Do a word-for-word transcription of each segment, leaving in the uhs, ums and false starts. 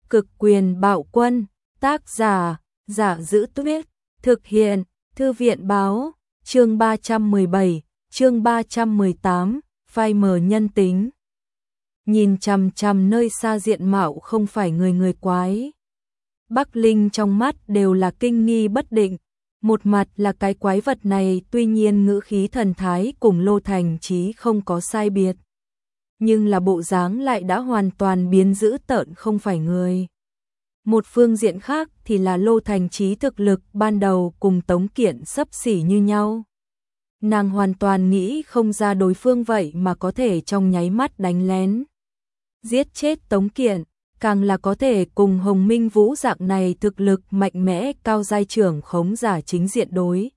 Cực quyền bạo quân, tác giả, Giả Giữ Tuyết, thực hiện, Thư viện báo, chương ba trăm mười bảy, chương ba trăm mười tám, phai mờ nhân tính. Nhìn chằm chằm nơi xa diện mạo không phải người người quái. Bắc Linh trong mắt đều là kinh nghi bất định, một mặt là cái quái vật này tuy nhiên ngữ khí thần thái cùng Lô Thành Chí không có sai biệt. Nhưng là bộ dáng lại đã hoàn toàn biến dữ tợn không phải người. Một phương diện khác thì là Lô Thành Chí thực lực ban đầu cùng Tống Kiện xấp xỉ như nhau. Nàng hoàn toàn nghĩ không ra đối phương vậy mà có thể trong nháy mắt đánh lén. Giết chết Tống Kiện, càng là có thể cùng Hồng Minh Vũ dạng này thực lực mạnh mẽ cao giai trưởng khống giả chính diện đối.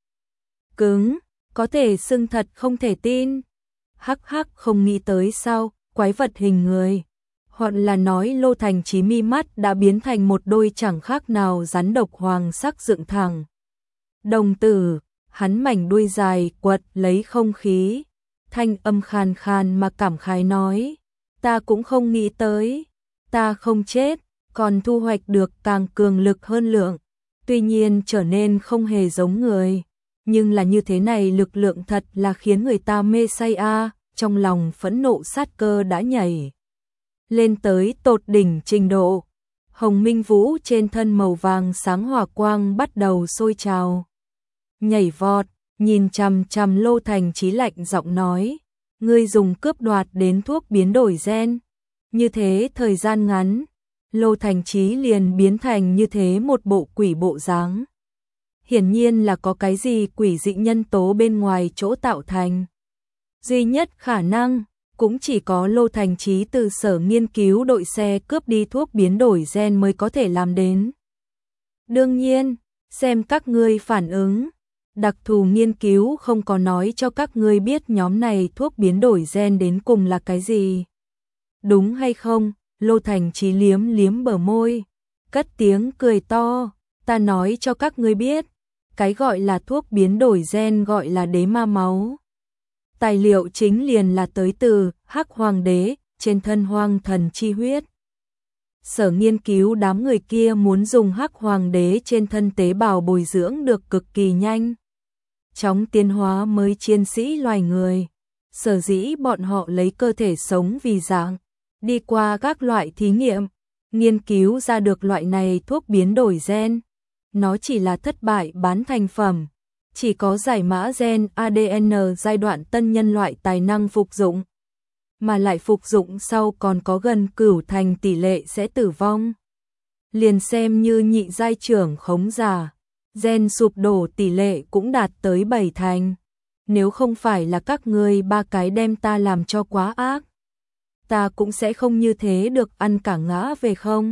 Cứng, có thể xưng thật không thể tin. Hắc hắc không nghĩ tới sao, quái vật hình người. Hoặc là nói Lô Thành Chí mi mắt đã biến thành một đôi chẳng khác nào rắn độc hoàng sắc dựng thẳng. Đồng tử, hắn mảnh đuôi dài quật lấy không khí. Thanh âm khàn khàn mà cảm khái nói. Ta cũng không nghĩ tới. Ta không chết, còn thu hoạch được càng cường lực hơn lượng. Tuy nhiên trở nên không hề giống người. Nhưng là như thế này lực lượng thật là khiến người ta mê say a. Trong lòng phẫn nộ sát cơ đã nhảy lên tới tột đỉnh trình độ. Hồng Minh Vũ trên thân màu vàng sáng hỏa quang bắt đầu sôi trào. Nhảy vọt, nhìn chằm chằm Lô Thành Chí lạnh giọng nói. Ngươi dùng cướp đoạt đến thuốc biến đổi gen. Như thế thời gian ngắn, Lô Thành Chí liền biến thành như thế một bộ quỷ bộ dáng. Hiển nhiên là có cái gì quỷ dị nhân tố bên ngoài chỗ tạo thành. Duy nhất khả năng cũng chỉ có Lô Thành Chí từ sở nghiên cứu đội xe cướp đi thuốc biến đổi gen mới có thể làm đến. Đương nhiên, xem các ngươi phản ứng, đặc thù nghiên cứu không có nói cho các ngươi biết nhóm này thuốc biến đổi gen đến cùng là cái gì. Đúng hay không? Lô Thành Chí liếm liếm bờ môi, cất tiếng cười to, ta nói cho các ngươi biết, cái gọi là thuốc biến đổi gen gọi là đế ma máu. Tài liệu chính liền là tới từ Hắc Hoàng đế, trên thân hoang thần chi huyết. Sở nghiên cứu đám người kia muốn dùng Hắc Hoàng đế trên thân tế bào bồi dưỡng được cực kỳ nhanh. Chóng tiến hóa mới chiến sĩ loài người. Sở dĩ bọn họ lấy cơ thể sống vì dạng, đi qua các loại thí nghiệm, nghiên cứu ra được loại này thuốc biến đổi gen. Nó chỉ là thất bại bán thành phẩm. Chỉ có giải mã gen a đê en giai đoạn tân nhân loại tài năng phục dụng, mà lại phục dụng sau còn có gần cửu thành tỷ lệ sẽ tử vong. Liền xem như nhị giai trưởng khống giả, gen sụp đổ tỷ lệ cũng đạt tới bảy thành. Nếu không phải là các ngươi ba cái đem ta làm cho quá ác, ta cũng sẽ không như thế được ăn cả ngã về không.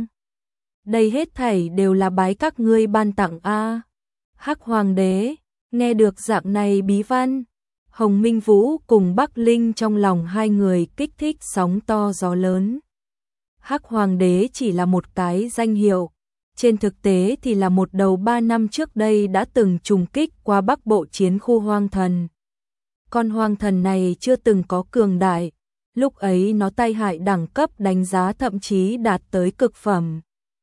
Đây hết thảy đều là bái các ngươi ban tặng a. Hắc Hoàng đế nghe được dạng này bí văn, Hồng Minh Vũ cùng Bắc Linh trong lòng hai người kích thích sóng to gió lớn. Hắc Hoàng đế chỉ là một cái danh hiệu, trên thực tế thì là một đầu ba năm trước đây đã từng trùng kích qua Bắc Bộ chiến khu hoang thần. Con hoang thần này chưa từng có cường đại, lúc ấy nó tai hại đẳng cấp đánh giá thậm chí đạt tới cực phẩm.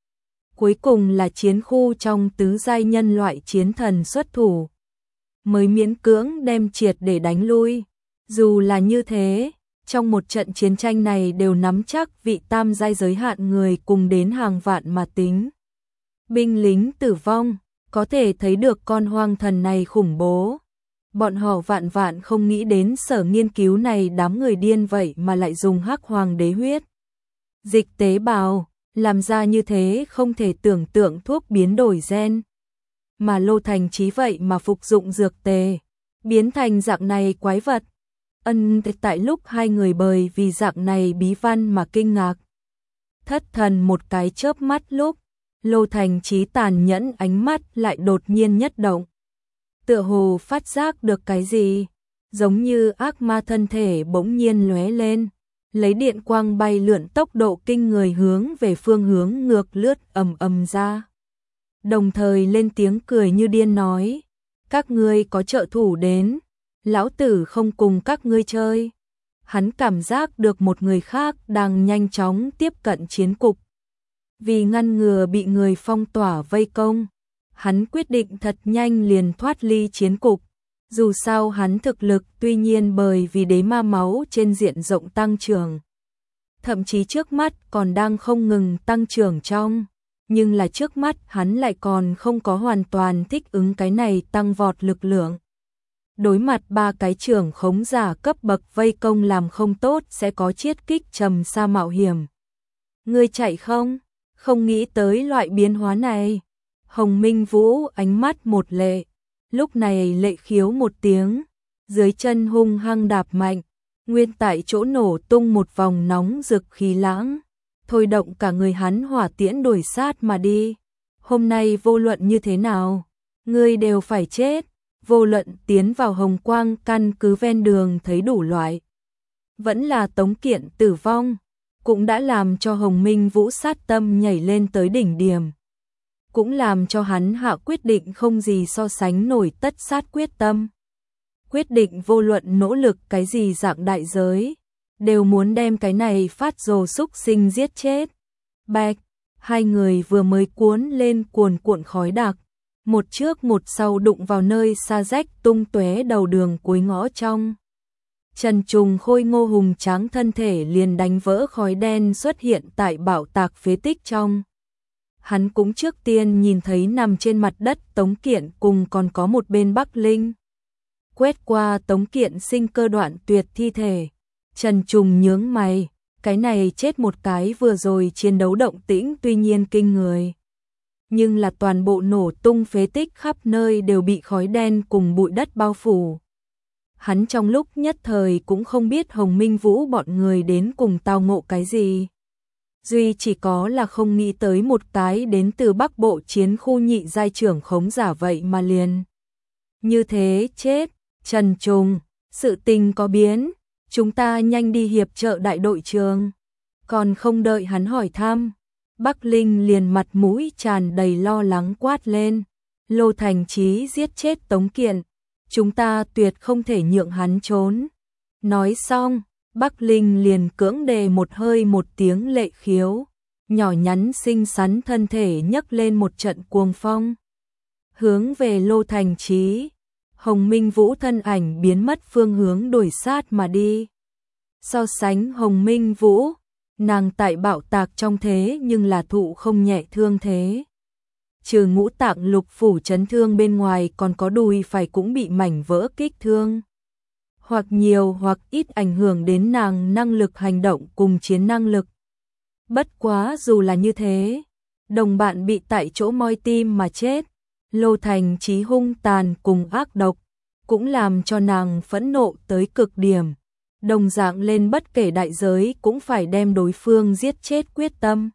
Cuối cùng là chiến khu trong tứ giai nhân loại chiến thần xuất thủ, mới miễn cưỡng đem triệt để đánh lui. Dù là như thế, trong một trận chiến tranh này đều nắm chắc vị tam giai giới hạn người cùng đến hàng vạn mà tính. Binh lính tử vong, có thể thấy được con hoang thần này khủng bố. Bọn họ vạn vạn không nghĩ đến sở nghiên cứu này đám người điên vậy mà lại dùng Hắc Hoàng đế huyết dịch tế bào, làm ra như thế không thể tưởng tượng thuốc biến đổi gen. Mà Lô Thành Chí vậy mà phục dụng dược tề, biến thành dạng này quái vật. Ân tại lúc hai người bởi vì dạng này bí văn mà kinh ngạc. Thất thần một cái chớp mắt lúc, Lô Thành Chí tàn nhẫn ánh mắt lại đột nhiên nhất động. Tựa hồ phát giác được cái gì, giống như ác ma thân thể bỗng nhiên lóe lên, lấy điện quang bay lượn tốc độ kinh người hướng về phương hướng ngược lướt ầm ầm ra. Đồng thời lên tiếng cười như điên nói, các ngươi có trợ thủ đến, lão tử không cùng các ngươi chơi. Hắn cảm giác được một người khác đang nhanh chóng tiếp cận chiến cục. Vì ngăn ngừa bị người phong tỏa vây công, hắn quyết định thật nhanh liền thoát ly chiến cục. Dù sao hắn thực lực tuy nhiên bởi vì đế ma máu trên diện rộng tăng trưởng. Thậm chí trước mắt còn đang không ngừng tăng trưởng trong. Nhưng là trước mắt hắn lại còn không có hoàn toàn thích ứng cái này tăng vọt lực lượng. Đối mặt ba cái trưởng khống giả cấp bậc vây công làm không tốt sẽ có chiết kích trầm sa mạo hiểm. Ngươi chạy không? Không nghĩ tới loại biến hóa này. Hồng Minh Vũ ánh mắt một lệ. Lúc này lệ khiếu một tiếng. Dưới chân hung hăng đạp mạnh. Nguyên tại chỗ nổ tung một vòng nóng rực khí lãng. Thôi động cả người hắn hỏa tiễn đuổi sát mà đi. Hôm nay vô luận như thế nào, ngươi đều phải chết. Vô luận tiến vào hồng quang căn cứ ven đường thấy đủ loại. Vẫn là Tống Kiện tử vong, cũng đã làm cho Hồng Minh Vũ sát tâm nhảy lên tới đỉnh điểm. Cũng làm cho hắn hạ quyết định không gì so sánh nổi tất sát quyết tâm. Quyết định vô luận nỗ lực cái gì dạng đại giới, đều muốn đem cái này phát rồ xúc sinh giết chết. Bạch, hai người vừa mới cuốn lên cuồn cuộn khói đặc, một trước một sau đụng vào nơi xa rách tung tóe đầu đường cuối ngõ trong. Trần Trùng khôi ngô hùng tráng thân thể liền đánh vỡ khói đen xuất hiện tại bảo tạc phế tích trong. Hắn cũng trước tiên nhìn thấy nằm trên mặt đất Tống Kiện cùng còn có một bên Bắc Linh. Quét qua Tống Kiện sinh cơ đoạn tuyệt thi thể, Trần Trùng nhướng mày, cái này chết một cái vừa rồi chiến đấu động tĩnh tuy nhiên kinh người. Nhưng là toàn bộ nổ tung phế tích khắp nơi đều bị khói đen cùng bụi đất bao phủ. Hắn trong lúc nhất thời cũng không biết Hồng Minh Vũ bọn người đến cùng tao ngộ cái gì. Duy chỉ có là không nghĩ tới một cái đến từ Bắc Bộ chiến khu nhị giai trưởng khống giả vậy mà liền. Như thế chết, Trần Trùng, sự tình có biến, chúng ta nhanh đi hiệp trợ đại đội trưởng. Còn không đợi hắn hỏi thăm, Bắc Linh liền mặt mũi tràn đầy lo lắng quát lên. Lô Thành Chí giết chết Tống Kiện, chúng ta tuyệt không thể nhượng hắn trốn. Nói xong, Bắc Linh liền cưỡng đề một hơi một tiếng lệ khiếu, nhỏ nhắn xinh xắn thân thể nhấc lên một trận cuồng phong. Hướng về Lô Thành Chí, Hồng Minh Vũ thân ảnh biến mất phương hướng đuổi sát mà đi. So sánh Hồng Minh Vũ, nàng tại bạo tạc trong thế nhưng là thụ không nhẹ thương thế. Trừ ngũ tạng lục phủ chấn thương bên ngoài còn có đùi phải cũng bị mảnh vỡ kích thương. Hoặc nhiều hoặc ít ảnh hưởng đến nàng năng lực hành động cùng chiến năng lực. Bất quá dù là như thế, đồng bạn bị tại chỗ moi tim mà chết. Lô Thành Chí hung tàn cùng ác độc, cũng làm cho nàng phẫn nộ tới cực điểm. Đồng dạng lên bất kể đại giới cũng phải đem đối phương giết chết quyết tâm.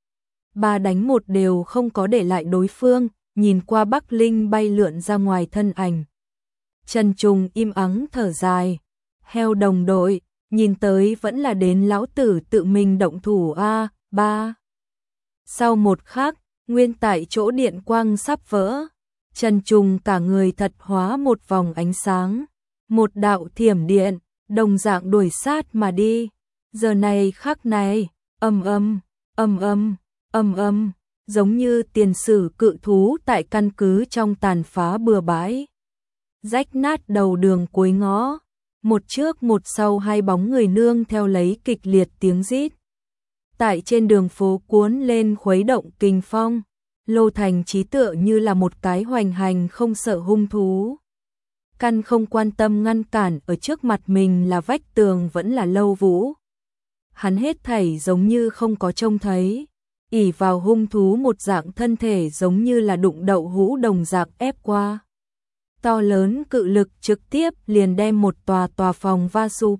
Ba đánh một đều không có để lại đối phương, nhìn qua Bắc Linh bay lượn ra ngoài thân ảnh. Trần Trùng im ắng thở dài, heo đồng đội, nhìn tới vẫn là đến lão tử tự mình động thủ a. Ba. Sau một khắc, nguyên tại chỗ điện quang sắp vỡ, Trần Trùng cả người thật hóa một vòng ánh sáng, một đạo thiểm điện, đồng dạng đuổi sát mà đi. Giờ này khắc này, ầm ầm, ầm ầm, ầm ầm, giống như tiền sử cự thú tại căn cứ trong tàn phá bừa bãi. Rách nát đầu đường cuối ngõ, một trước một sau hai bóng người nương theo lấy kịch liệt tiếng rít. Tại trên đường phố cuốn lên khuấy động kinh phong, Lô Thành Chí tựa như là một cái hoành hành không sợ hung thú. Căn không quan tâm ngăn cản ở trước mặt mình là vách tường vẫn là Lâu Vũ. Hắn hết thảy giống như không có trông thấy, ỷ vào hung thú một dạng thân thể giống như là đụng đậu hũ đồng dạng ép qua. To lớn cự lực trực tiếp liền đem một tòa tòa phòng va sụp.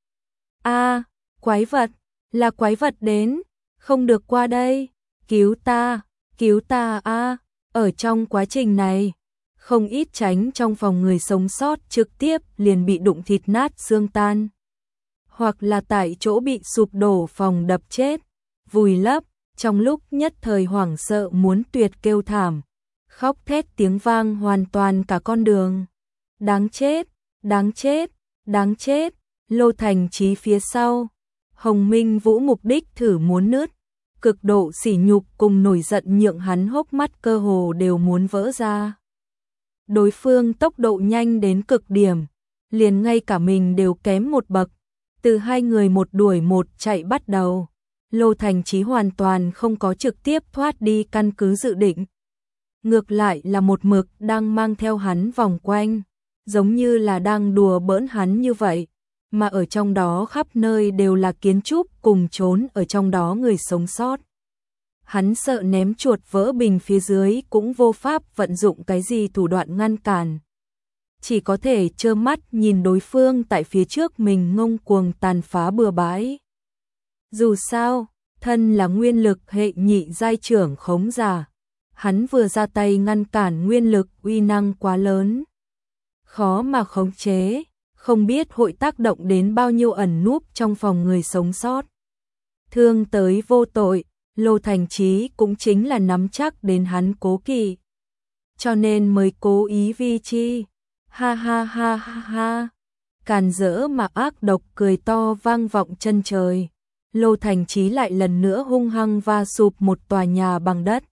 A, quái vật, là quái vật đến, không được qua đây, cứu ta, cứu ta a. Ở trong quá trình này, không ít tránh trong phòng người sống sót trực tiếp liền bị đụng thịt nát xương tan. Hoặc là tại chỗ bị sụp đổ phòng đập chết, vùi lấp, trong lúc nhất thời hoảng sợ muốn tuyệt kêu thảm. Khóc thét tiếng vang hoàn toàn cả con đường. Đáng chết, đáng chết, đáng chết. Lô Thành Chí phía sau, Hồng Minh Vũ mục đích thử muốn nứt cực độ sỉ nhục cùng nổi giận nhượng hắn hốc mắt cơ hồ đều muốn vỡ ra. Đối phương tốc độ nhanh đến cực điểm, liền ngay cả mình đều kém một bậc, từ hai người một đuổi một chạy bắt đầu. Lô Thành Chí hoàn toàn không có trực tiếp thoát đi căn cứ dự định. Ngược lại là một mực đang mang theo hắn vòng quanh, giống như là đang đùa bỡn hắn như vậy, mà ở trong đó khắp nơi đều là kiến trúc cùng trốn ở trong đó người sống sót. Hắn sợ ném chuột vỡ bình phía dưới cũng vô pháp vận dụng cái gì thủ đoạn ngăn cản. Chỉ có thể trơ mắt nhìn đối phương tại phía trước mình ngông cuồng tàn phá bừa bãi. Dù sao, thân là nguyên lực hệ nhị giai trưởng khống giả, hắn vừa ra tay ngăn cản nguyên lực uy năng quá lớn. Khó mà khống chế, không biết hội tác động đến bao nhiêu ẩn núp trong phòng người sống sót. Thương tới vô tội, Lô Thành Chí cũng chính là nắm chắc đến hắn cố kỵ. Cho nên mới cố ý vi chi. Ha ha ha ha ha. Càn rỡ mà ác độc cười to vang vọng chân trời. Lô Thành Chí lại lần nữa hung hăng va sụp một tòa nhà bằng đất.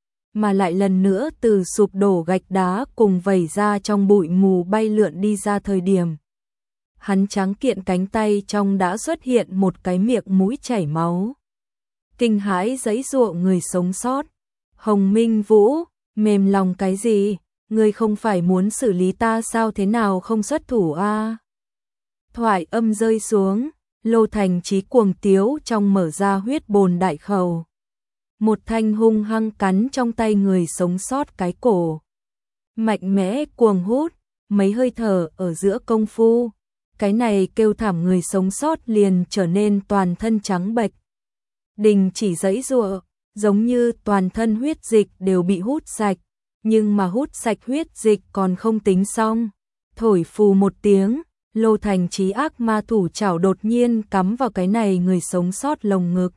Mà lại lần nữa từ sụp đổ gạch đá cùng vẩy ra trong bụi mù bay lượn đi ra thời điểm. Hắn trắng kiện cánh tay trong đã xuất hiện một cái miệng mũi chảy máu. Kinh hãi giãy giụa người sống sót. Hồng Minh Vũ, mềm lòng cái gì? Ngươi không phải muốn xử lý ta sao, thế nào không xuất thủ a? À? Thoại âm rơi xuống, Lô Thành Chí cuồng tiếu trong mở ra huyết bồn đại khẩu. Một thanh hung hăng cắn trong tay người sống sót cái cổ. Mạnh mẽ cuồng hút, mấy hơi thở ở giữa công phu. Cái này kêu thảm người sống sót liền trở nên toàn thân trắng bệch. Đình chỉ giãy giụa, giống như toàn thân huyết dịch đều bị hút sạch. Nhưng mà hút sạch huyết dịch còn không tính xong. Thổi phù một tiếng, Lô Thành Chí ác ma thủ chảo đột nhiên cắm vào cái này người sống sót lồng ngực.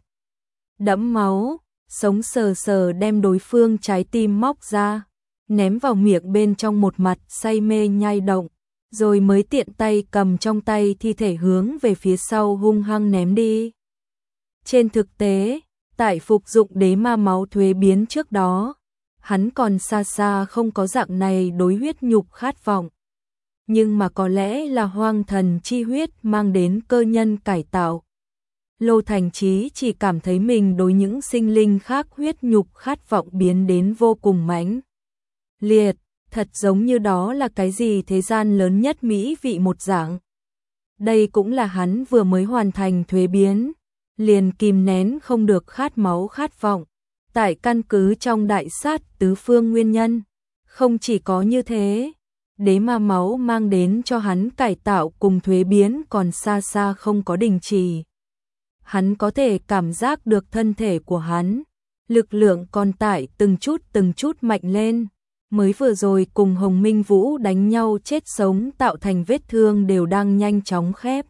Đẫm máu, sống sờ sờ đem đối phương trái tim móc ra, ném vào miệng bên trong một mặt say mê nhai động, rồi mới tiện tay cầm trong tay thi thể hướng về phía sau hung hăng ném đi. Trên thực tế, tại phục dụng đế ma máu thuế biến trước đó, hắn còn xa xa không có dạng này đối huyết nhục khát vọng. Nhưng mà có lẽ là hoang thần chi huyết mang đến cơ nhân cải tạo. Lô Thành Chí chỉ cảm thấy mình đối những sinh linh khác huyết nhục khát vọng biến đến vô cùng mãnh liệt, thật giống như đó là cái gì thế gian lớn nhất mỹ vị một dạng. Đây cũng là hắn vừa mới hoàn thành thuế biến, liền kìm nén không được khát máu khát vọng. Tại căn cứ trong đại sát tứ phương nguyên nhân, không chỉ có như thế, đế ma máu mang đến cho hắn cải tạo cùng thuế biến còn xa xa không có đình chỉ. Hắn có thể cảm giác được thân thể của hắn, lực lượng còn tại từng chút từng chút mạnh lên, mới vừa rồi cùng Hồng Minh Vũ đánh nhau chết sống tạo thành vết thương đều đang nhanh chóng khép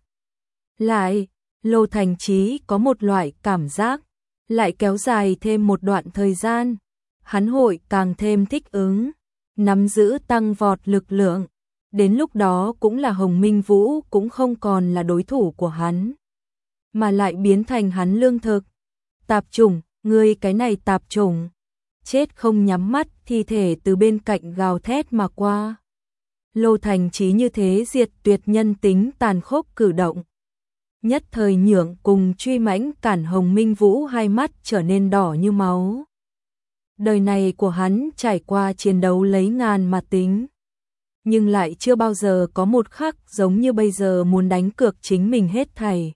lại. Lô Thành Chí có một loại cảm giác, lại kéo dài thêm một đoạn thời gian, hắn hội càng thêm thích ứng, nắm giữ tăng vọt lực lượng, đến lúc đó cũng là Hồng Minh Vũ cũng không còn là đối thủ của hắn, mà lại biến thành hắn lương thực. Tạp chủng, ngươi cái này tạp chủng, chết không nhắm mắt, thi thể từ bên cạnh gào thét mà qua. Lô Thành Chí như thế diệt tuyệt nhân tính tàn khốc cử động, nhất thời nhượng cùng truy mãnh cản Hồng Minh Vũ hai mắt trở nên đỏ như máu. Đời này của hắn trải qua chiến đấu lấy ngàn mà tính, nhưng lại chưa bao giờ có một khắc giống như bây giờ muốn đánh cược chính mình hết thảy.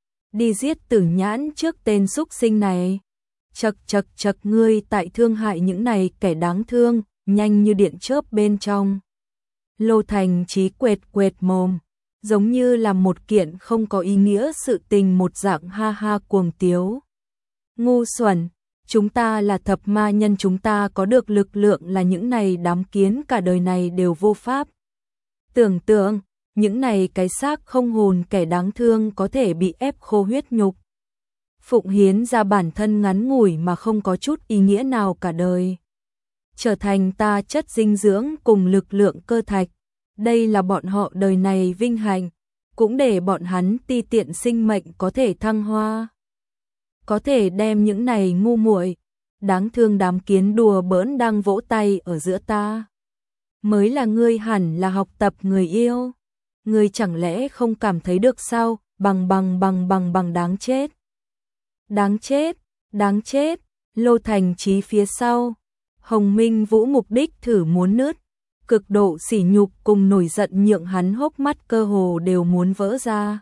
Đi giết Tử Nhãn trước tên xúc sinh này. Chật chật chật, ngươi tại thương hại những này kẻ đáng thương, nhanh như điện chớp bên trong. Lô Thành Chí quệt quệt mồm, giống như là một kiện không có ý nghĩa sự tình một dạng ha ha cuồng tiếu. Ngu xuẩn, chúng ta là thập ma nhân, chúng ta có được lực lượng là những này đám kiến cả đời này đều vô pháp. Tưởng tượng, những này cái xác không hồn kẻ đáng thương có thể bị ép khô huyết nhục, phụng hiến ra bản thân ngắn ngủi mà không có chút ý nghĩa nào cả đời, trở thành ta chất dinh dưỡng cùng lực lượng cơ thạch. Đây là bọn họ đời này vinh hạnh, cũng để bọn hắn ti tiện sinh mệnh có thể thăng hoa. có thể đem những này ngu muội, đáng thương đám kiến đùa bỡn đang vỗ tay ở giữa ta. Mới là ngươi hẳn là học tập người yêu. Ngươi chẳng lẽ không cảm thấy được sao, bằng bằng bằng bằng bằng đáng chết. Đáng chết, đáng chết, Lô Thành Chí phía sau. Hồng Minh Vũ mục đích thử muốn nứt, cực độ sỉ nhục cùng nổi giận nhượng hắn hốc mắt cơ hồ đều muốn vỡ ra.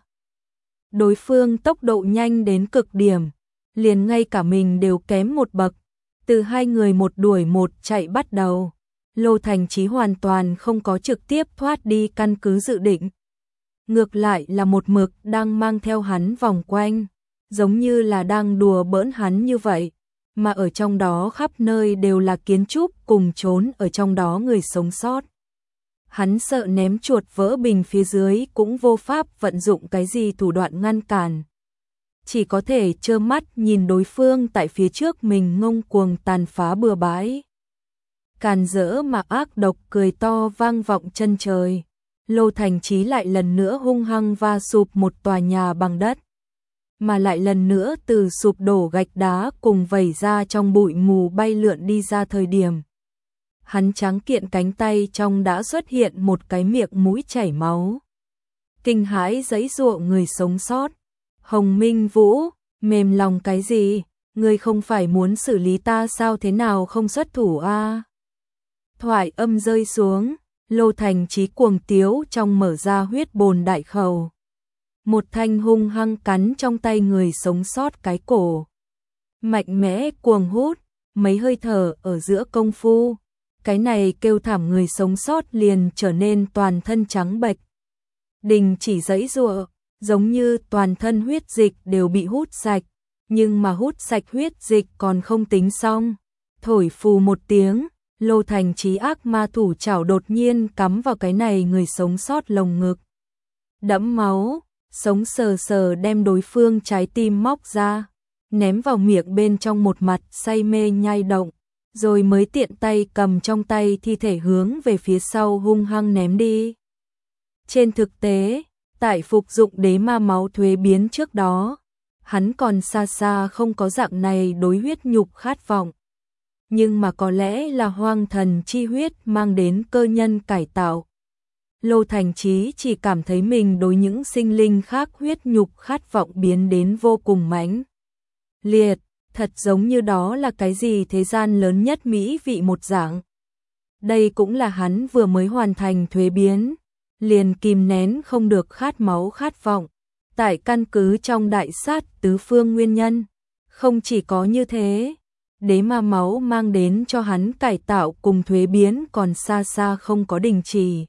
Đối phương tốc độ nhanh đến cực điểm, liền ngay cả mình đều kém một bậc, từ hai người một đuổi một chạy bắt đầu. Lô Thành Chí hoàn toàn không có trực tiếp thoát đi căn cứ dự định. Ngược lại là một mực đang mang theo hắn vòng quanh, giống như là đang đùa bỡn hắn như vậy, mà ở trong đó khắp nơi đều là kiến trúc cùng trốn ở trong đó người sống sót. Hắn sợ ném chuột vỡ bình phía dưới cũng vô pháp vận dụng cái gì thủ đoạn ngăn cản. Chỉ có thể trơ mắt nhìn đối phương tại phía trước mình ngông cuồng tàn phá bừa bãi. Càn rỡ mà ác độc cười to vang vọng chân trời. Lô Thành Chí lại lần nữa hung hăng va sụp một tòa nhà bằng đất. Mà lại lần nữa từ sụp đổ gạch đá cùng vẩy ra trong bụi mù bay lượn đi ra thời điểm. Hắn trắng kiện cánh tay trong đã xuất hiện một cái miệng mũi chảy máu. Kinh hãi giãy giụa người sống sót. Hồng Minh Vũ, mềm lòng cái gì? Ngươi không phải muốn xử lý ta sao, thế nào không xuất thủ a? À? Thoại âm rơi xuống, Lô Thành Chí cuồng tiếu trong mở ra huyết bồn đại khẩu. Một thanh hung hăng cắn trong tay người sống sót cái cổ. Mạnh mẽ cuồng hút, mấy hơi thở ở giữa công phu. Cái này kêu thảm người sống sót liền trở nên toàn thân trắng bệch. Đình chỉ giãy giụa, giống như toàn thân huyết dịch đều bị hút sạch. Nhưng mà hút sạch huyết dịch còn không tính xong. Thổi phù một tiếng, Lô Thành Chí ác ma thủ chảo đột nhiên cắm vào cái này người sống sót lồng ngực. Đẫm máu, sống sờ sờ đem đối phương trái tim móc ra, ném vào miệng bên trong một mặt say mê nhai động, rồi mới tiện tay cầm trong tay thi thể hướng về phía sau hung hăng ném đi. Trên thực tế, tại phục dụng đế ma máu thuế biến trước đó, hắn còn xa xa không có dạng này đối huyết nhục khát vọng. Nhưng mà có lẽ là hoang thần chi huyết mang đến cơ nhân cải tạo. Lô Thành Chí chỉ cảm thấy mình đối những sinh linh khác huyết nhục khát vọng biến đến vô cùng mãnh liệt, thật giống như đó là cái gì thế gian lớn nhất mỹ vị một dạng. Đây cũng là hắn vừa mới hoàn thành thuế biến, liền kìm nén không được khát máu khát vọng, tại căn cứ trong đại sát tứ phương nguyên nhân. Không chỉ có như thế, đế ma máu mang đến cho hắn cải tạo cùng thuế biến còn xa xa không có đình chỉ.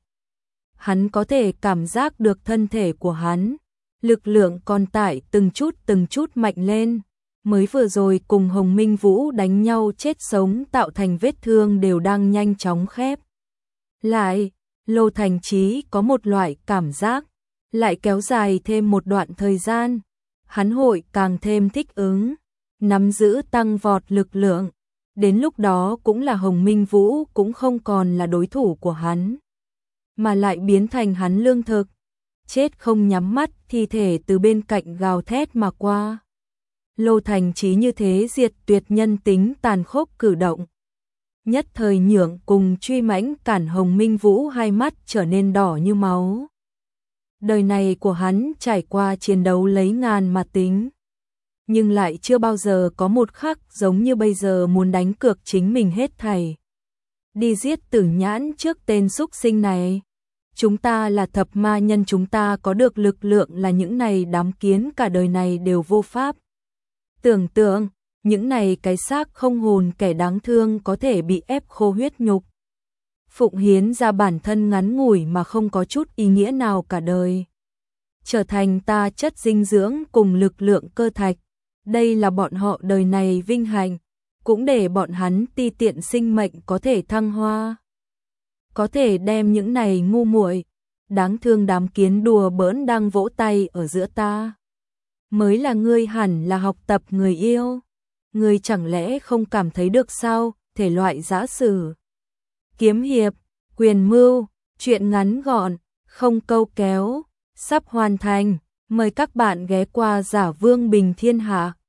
Hắn có thể cảm giác được thân thể của hắn, lực lượng còn tại từng chút từng chút mạnh lên. Mới vừa rồi cùng Hồng Minh Vũ đánh nhau chết sống tạo thành vết thương đều đang nhanh chóng khép lại. Lô Thành Chí có một loại cảm giác, lại kéo dài thêm một đoạn thời gian, hắn hội càng thêm thích ứng, nắm giữ tăng vọt lực lượng. Đến lúc đó cũng là Hồng Minh Vũ cũng không còn là đối thủ của hắn, mà lại biến thành hắn lương thực. Chết không nhắm mắt, thi thể từ bên cạnh gào thét mà qua. Lô Thành Chí như thế diệt tuyệt nhân tính tàn khốc cử động, nhất thời nhượng cùng truy mãnh cản Hồng Minh Vũ hai mắt trở nên đỏ như máu. Đời này của hắn trải qua chiến đấu lấy ngàn mà tính, nhưng lại chưa bao giờ có một khắc giống như bây giờ muốn đánh cược chính mình hết thảy. Đi giết Tử Nhãn trước tên xúc sinh này. Chúng ta là thập ma nhân, chúng ta có được lực lượng là những này đám kiến cả đời này đều vô pháp tưởng tượng. Những này cái xác không hồn kẻ đáng thương có thể bị ép khô huyết nhục, phụng hiến ra bản thân ngắn ngủi mà không có chút ý nghĩa nào cả đời, trở thành ta chất dinh dưỡng cùng lực lượng cơ thạch. Đây là bọn họ đời này vinh hạnh, cũng để bọn hắn ti tiện sinh mệnh có thể thăng hoa. Có thể đem những này ngu muội, đáng thương đám kiến đùa bỡn đang vỗ tay ở giữa ta. Mới là ngươi hẳn là học tập người yêu. Ngươi chẳng lẽ không cảm thấy được sao? Thể loại giã sử, kiếm hiệp, quyền mưu, truyện ngắn gọn, không câu kéo, sắp hoàn thành. Mời các bạn ghé qua Giả Vương Bình Thiên Hạ.